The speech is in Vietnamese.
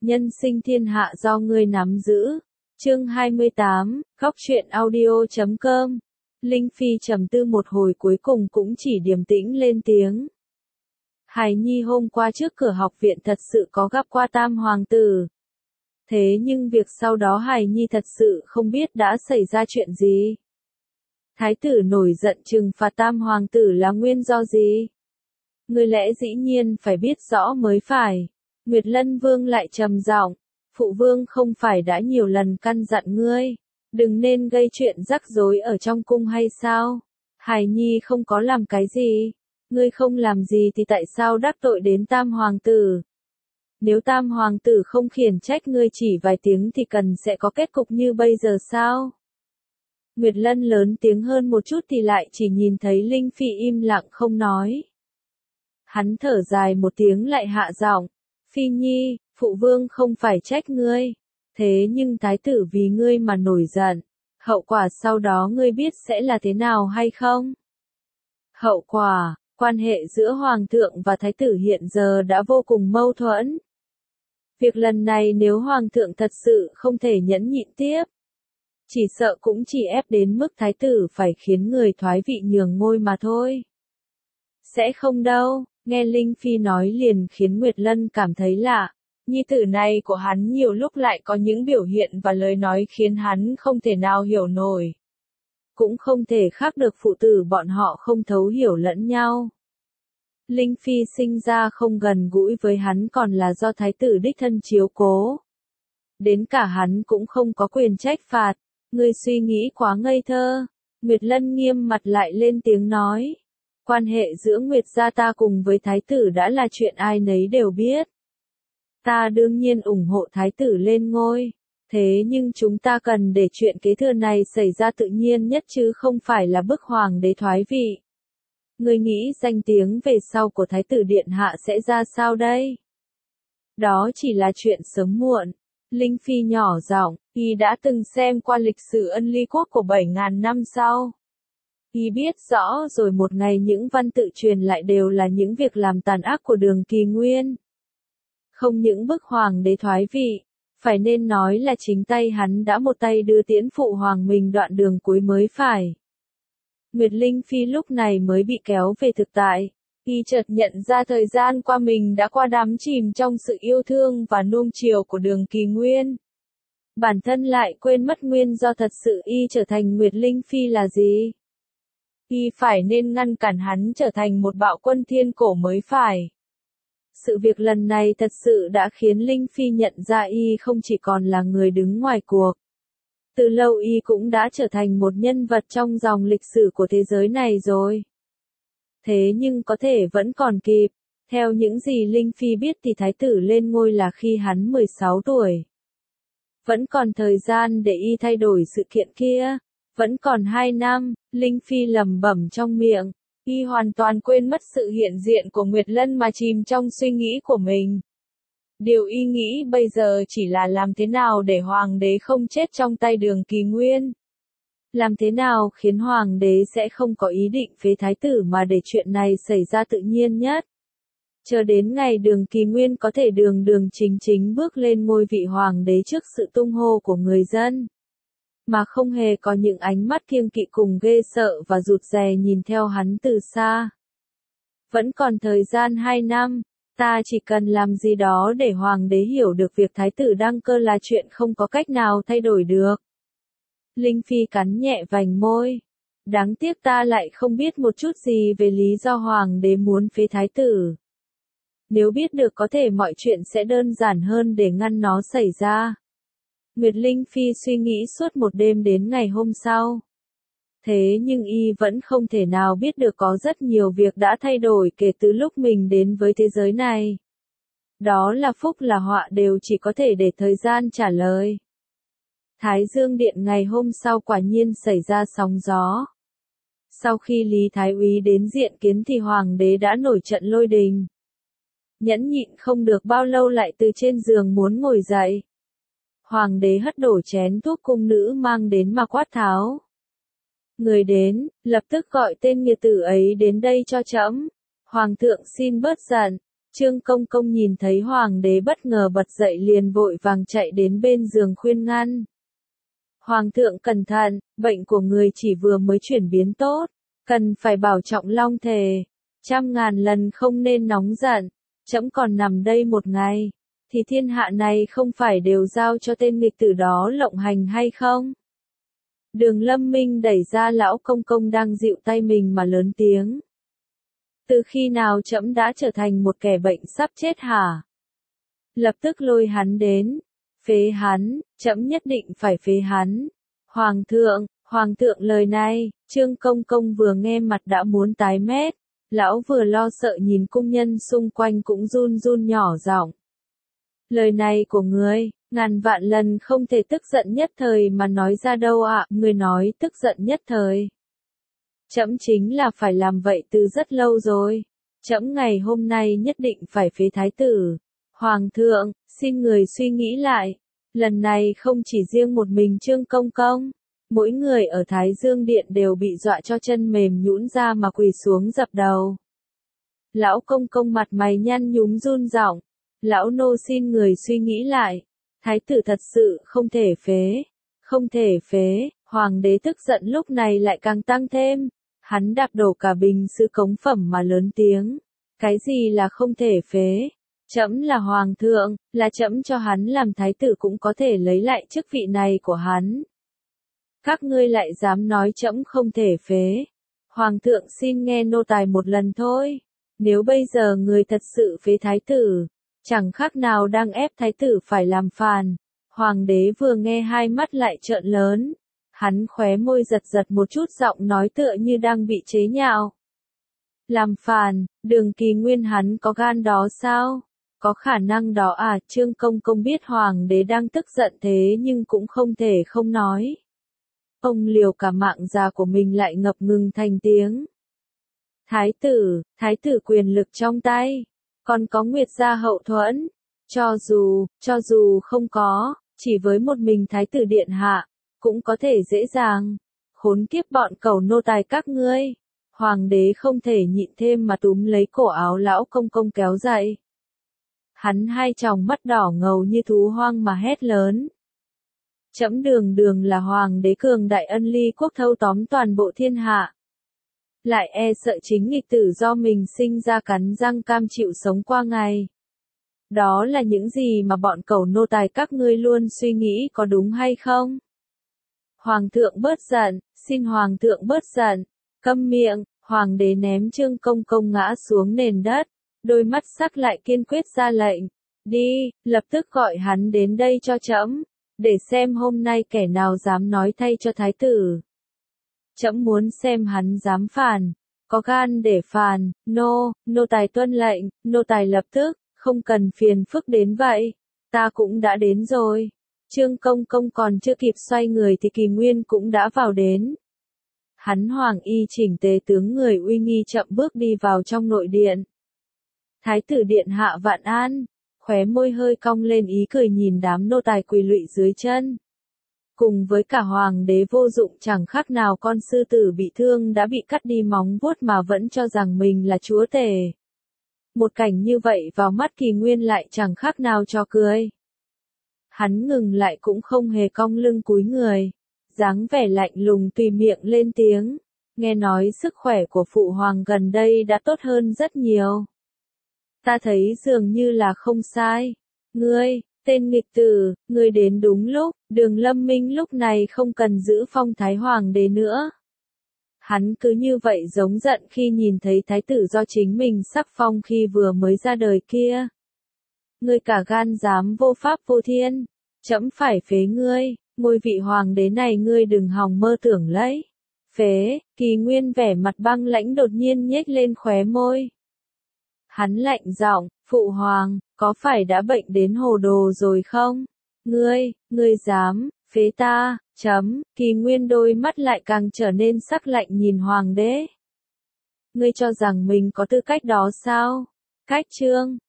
Nhân sinh thiên hạ do ngươi nắm giữ. Chương 28, Góc truyện audio.com. Linh Phi trầm tư một hồi cuối cùng cũng chỉ điềm tĩnh lên tiếng. Hài Nhi hôm qua trước cửa học viện thật sự có gặp qua Tam Hoàng tử. Thế nhưng việc sau đó Hài Nhi thật sự không biết đã xảy ra chuyện gì. Thái tử nổi giận trừng phạt Tam Hoàng tử là nguyên do gì? Ngươi lẽ dĩ nhiên phải biết rõ mới phải. Nguyệt Lân Vương lại trầm giọng, phụ vương không phải đã nhiều lần căn dặn ngươi, đừng nên gây chuyện rắc rối ở trong cung hay sao? Hài Nhi không có làm cái gì, ngươi không làm gì thì tại sao đắc tội đến Tam Hoàng tử? Nếu Tam Hoàng tử không khiển trách ngươi chỉ vài tiếng thì cần sẽ có kết cục như bây giờ sao? Nguyệt Lân lớn tiếng hơn một chút thì lại chỉ nhìn thấy Linh Phi im lặng không nói. Hắn thở dài một tiếng lại hạ giọng, Phi Nhi, phụ vương không phải trách ngươi, thế nhưng thái tử vì ngươi mà nổi giận, hậu quả sau đó ngươi biết sẽ là thế nào hay không? Hậu quả, quan hệ giữa hoàng thượng và thái tử hiện giờ đã vô cùng mâu thuẫn. Việc lần này nếu hoàng thượng thật sự không thể nhẫn nhịn tiếp, chỉ sợ cũng chỉ ép đến mức thái tử phải khiến người thoái vị nhường ngôi mà thôi. Sẽ không đâu. Nghe Linh Phi nói liền khiến Nguyệt Lân cảm thấy lạ, nhi tử này của hắn nhiều lúc lại có những biểu hiện và lời nói khiến hắn không thể nào hiểu nổi. Cũng không thể khác được phụ tử bọn họ không thấu hiểu lẫn nhau. Linh Phi sinh ra không gần gũi với hắn còn là do thái tử đích thân chiếu cố. Đến cả hắn cũng không có quyền trách phạt, ngươi suy nghĩ quá ngây thơ. Nguyệt Lân nghiêm mặt lại lên tiếng nói. Quan hệ giữa Nguyệt gia ta cùng với thái tử đã là chuyện ai nấy đều biết. Ta đương nhiên ủng hộ thái tử lên ngôi, thế nhưng chúng ta cần để chuyện kế thừa này xảy ra tự nhiên nhất chứ không phải là bức hoàng đế thoái vị. Ngươi nghĩ danh tiếng về sau của thái tử điện hạ sẽ ra sao đây? Đó chỉ là chuyện sớm muộn. Linh Phi nhỏ giọng, y đã từng xem qua lịch sử ân ly quốc của 7.000 năm sau. Y biết rõ rồi một ngày những văn tự truyền lại đều là những việc làm tàn ác của Đường Kỳ Nguyên. Không những bức hoàng đế thoái vị, phải nên nói là chính tay hắn đã một tay đưa tiễn phụ hoàng mình đoạn đường cuối mới phải. Nguyệt Linh Phi lúc này mới bị kéo về thực tại, y chợt nhận ra thời gian qua mình đã qua đắm chìm trong sự yêu thương và nuông chiều của Đường Kỳ Nguyên. Bản thân lại quên mất nguyên do thật sự y trở thành Nguyệt Linh Phi là gì. Y phải nên ngăn cản hắn trở thành một bạo quân thiên cổ mới phải. Sự việc lần này thật sự đã khiến Linh Phi nhận ra y không chỉ còn là người đứng ngoài cuộc. Từ lâu y cũng đã trở thành một nhân vật trong dòng lịch sử của thế giới này rồi. Thế nhưng có thể vẫn còn kịp. Theo những gì Linh Phi biết thì thái tử lên ngôi là khi hắn 16 tuổi. Vẫn còn thời gian để y thay đổi sự kiện kia. Vẫn còn 2 năm, Linh Phi lẩm bẩm trong miệng, y hoàn toàn quên mất sự hiện diện của Nguyệt Lân mà chìm trong suy nghĩ của mình. Điều y nghĩ bây giờ chỉ là làm thế nào để hoàng đế không chết trong tay Đường Kỳ Nguyên. Làm thế nào khiến hoàng đế sẽ không có ý định phế thái tử mà để chuyện này xảy ra tự nhiên nhất. Chờ đến ngày Đường Kỳ Nguyên có thể đường đường chính chính bước lên ngôi vị hoàng đế trước sự tung hô của người dân. Mà không hề có những ánh mắt kiêng kỵ cùng ghê sợ và rụt rè nhìn theo hắn từ xa. Vẫn còn thời gian 2 năm, ta chỉ cần làm gì đó để hoàng đế hiểu được việc thái tử đăng cơ là chuyện không có cách nào thay đổi được. Linh Phi cắn nhẹ vành môi. Đáng tiếc ta lại không biết một chút gì về lý do hoàng đế muốn phế thái tử. Nếu biết được có thể mọi chuyện sẽ đơn giản hơn để ngăn nó xảy ra. Nguyệt Linh Phi suy nghĩ suốt một đêm đến ngày hôm sau. Thế nhưng y vẫn không thể nào biết được có rất nhiều việc đã thay đổi kể từ lúc mình đến với thế giới này. Đó là phúc là họa đều chỉ có thể để thời gian trả lời. Thái Dương Điện ngày hôm sau quả nhiên xảy ra sóng gió. Sau khi Lý Thái Úy đến diện kiến thì hoàng đế đã nổi trận lôi đình. Nhẫn nhịn không được bao lâu lại từ trên giường muốn ngồi dậy. Hoàng đế hất đổ chén thuốc cung nữ mang đến mà quát tháo. Người đến, lập tức gọi tên nghiệt tử ấy đến đây cho trẫm. Hoàng thượng xin bớt giận, Trương Công Công nhìn thấy hoàng đế bất ngờ bật dậy liền vội vàng chạy đến bên giường khuyên ngăn. Hoàng thượng cẩn thận, bệnh của người chỉ vừa mới chuyển biến tốt, cần phải bảo trọng long thể, 100.000 lần không nên nóng giận, trẫm còn nằm đây một ngày, thì thiên hạ này không phải đều giao cho tên nghịch tử đó lộng hành hay không? Đường Lâm Minh đẩy ra lão công công đang dịu tay mình mà lớn tiếng. Từ khi nào trẫm đã trở thành một kẻ bệnh sắp chết hả? Lập tức lôi hắn đến, phế hắn, trẫm nhất định phải phế hắn. Hoàng thượng lời này, Trương Công Công vừa nghe mặt đã muốn tái mét, lão vừa lo sợ nhìn cung nhân xung quanh cũng run run nhỏ giọng. Lời này của ngươi, ngàn vạn lần không thể tức giận nhất thời mà nói ra đâu ạ, ngươi nói tức giận nhất thời. Trẫm chính là phải làm vậy từ rất lâu rồi. Trẫm ngày hôm nay nhất định phải phế thái tử. Hoàng thượng, xin người suy nghĩ lại. Lần này không chỉ riêng một mình Trương Công Công. Mỗi người ở Thái Dương Điện đều bị dọa cho chân mềm nhũn ra mà quỳ xuống dập đầu. Lão công công mặt mày nhăn nhúm run giọng. Lão nô xin người suy nghĩ lại. Thái tử thật sự không thể phế. Không thể phế. Hoàng đế tức giận lúc này lại càng tăng thêm. Hắn đạp đổ cả bình sứ cống phẩm mà lớn tiếng. Cái gì là không thể phế? Trẫm là hoàng thượng, là trẫm cho hắn làm thái tử cũng có thể lấy lại chức vị này của hắn. Các ngươi lại dám nói trẫm không thể phế. Hoàng thượng xin nghe nô tài một lần thôi. Nếu bây giờ người thật sự phế thái tử, chẳng khác nào đang ép thái tử phải làm phàn. Hoàng đế vừa nghe hai mắt lại trợn lớn. Hắn khóe môi giật giật một chút giọng nói tựa như đang bị chế nhạo. Làm phàn, Đường Kỳ Nguyên hắn có gan đó sao? Có khả năng đó à? Trương Công Công biết hoàng đế đang tức giận thế nhưng cũng không thể không nói. Ông liều cả mạng già của mình lại ngập ngừng thành tiếng. Thái tử quyền lực trong tay, còn có Nguyệt gia hậu thuẫn. Cho dù không có, chỉ với một mình thái tử điện hạ, cũng có thể dễ dàng. Khốn kiếp bọn cẩu nô tài các ngươi. Hoàng đế không thể nhịn thêm mà túm lấy cổ áo lão công công kéo dậy. Hắn hai tròng mắt đỏ ngầu như thú hoang mà hét lớn. Trẫm đường là hoàng đế cường đại ân ly quốc thâu tóm toàn bộ thiên hạ. Lại e sợ chính nghịch tử do mình sinh ra cắn răng cam chịu sống qua ngày. Đó là những gì mà bọn cẩu nô tài các ngươi luôn suy nghĩ có đúng hay không? Hoàng thượng bớt giận, xin hoàng thượng bớt giận. Câm miệng, hoàng đế ném Trương Công Công ngã xuống nền đất, đôi mắt sắc lại kiên quyết ra lệnh. Đi, lập tức gọi hắn đến đây cho trẫm, để xem hôm nay kẻ nào dám nói thay cho thái tử. Trẫm muốn xem hắn dám phàn, có gan để phàn. Nô tài tuân lệnh, nô tài lập tức, không cần phiền phức đến vậy. Ta cũng đã đến rồi. Trương Công Công còn chưa kịp xoay người thì Kỳ Nguyên cũng đã vào đến. Hắn hoàng y chỉnh tề tướng người uy nghi chậm bước đi vào trong nội điện. Thái tử điện hạ vạn an, khóe môi hơi cong lên ý cười nhìn đám nô tài quỳ lụy dưới chân. Cùng với cả hoàng đế vô dụng chẳng khác nào con sư tử bị thương đã bị cắt đi móng vuốt mà vẫn cho rằng mình là chúa tể. Một cảnh như vậy vào mắt Kỳ Nguyên lại chẳng khác nào trò cười. Hắn ngừng lại cũng không hề cong lưng cúi người, dáng vẻ lạnh lùng tùy miệng lên tiếng, nghe nói sức khỏe của phụ hoàng gần đây đã tốt hơn rất nhiều. Ta thấy dường như là không sai. Ngươi, tên nghịch tử, ngươi đến đúng lúc. Đường Lâm Minh lúc này không cần giữ phong thái hoàng đế nữa. Hắn cứ như vậy giống giận khi nhìn thấy thái tử do chính mình sắc phong khi vừa mới ra đời kia. Ngươi cả gan dám vô pháp vô thiên, trẫm phải phế ngươi, ngôi vị hoàng đế này ngươi đừng hòng mơ tưởng lấy. Phế, Kỳ Nguyên vẻ mặt băng lãnh đột nhiên nhếch lên khóe môi. Hắn lạnh giọng, phụ hoàng, có phải đã bệnh đến hồ đồ rồi không? Ngươi dám, phế ta, Kỳ Nguyên đôi mắt lại càng trở nên sắc lạnh nhìn hoàng đế. Ngươi cho rằng mình có tư cách đó sao? Cách Trương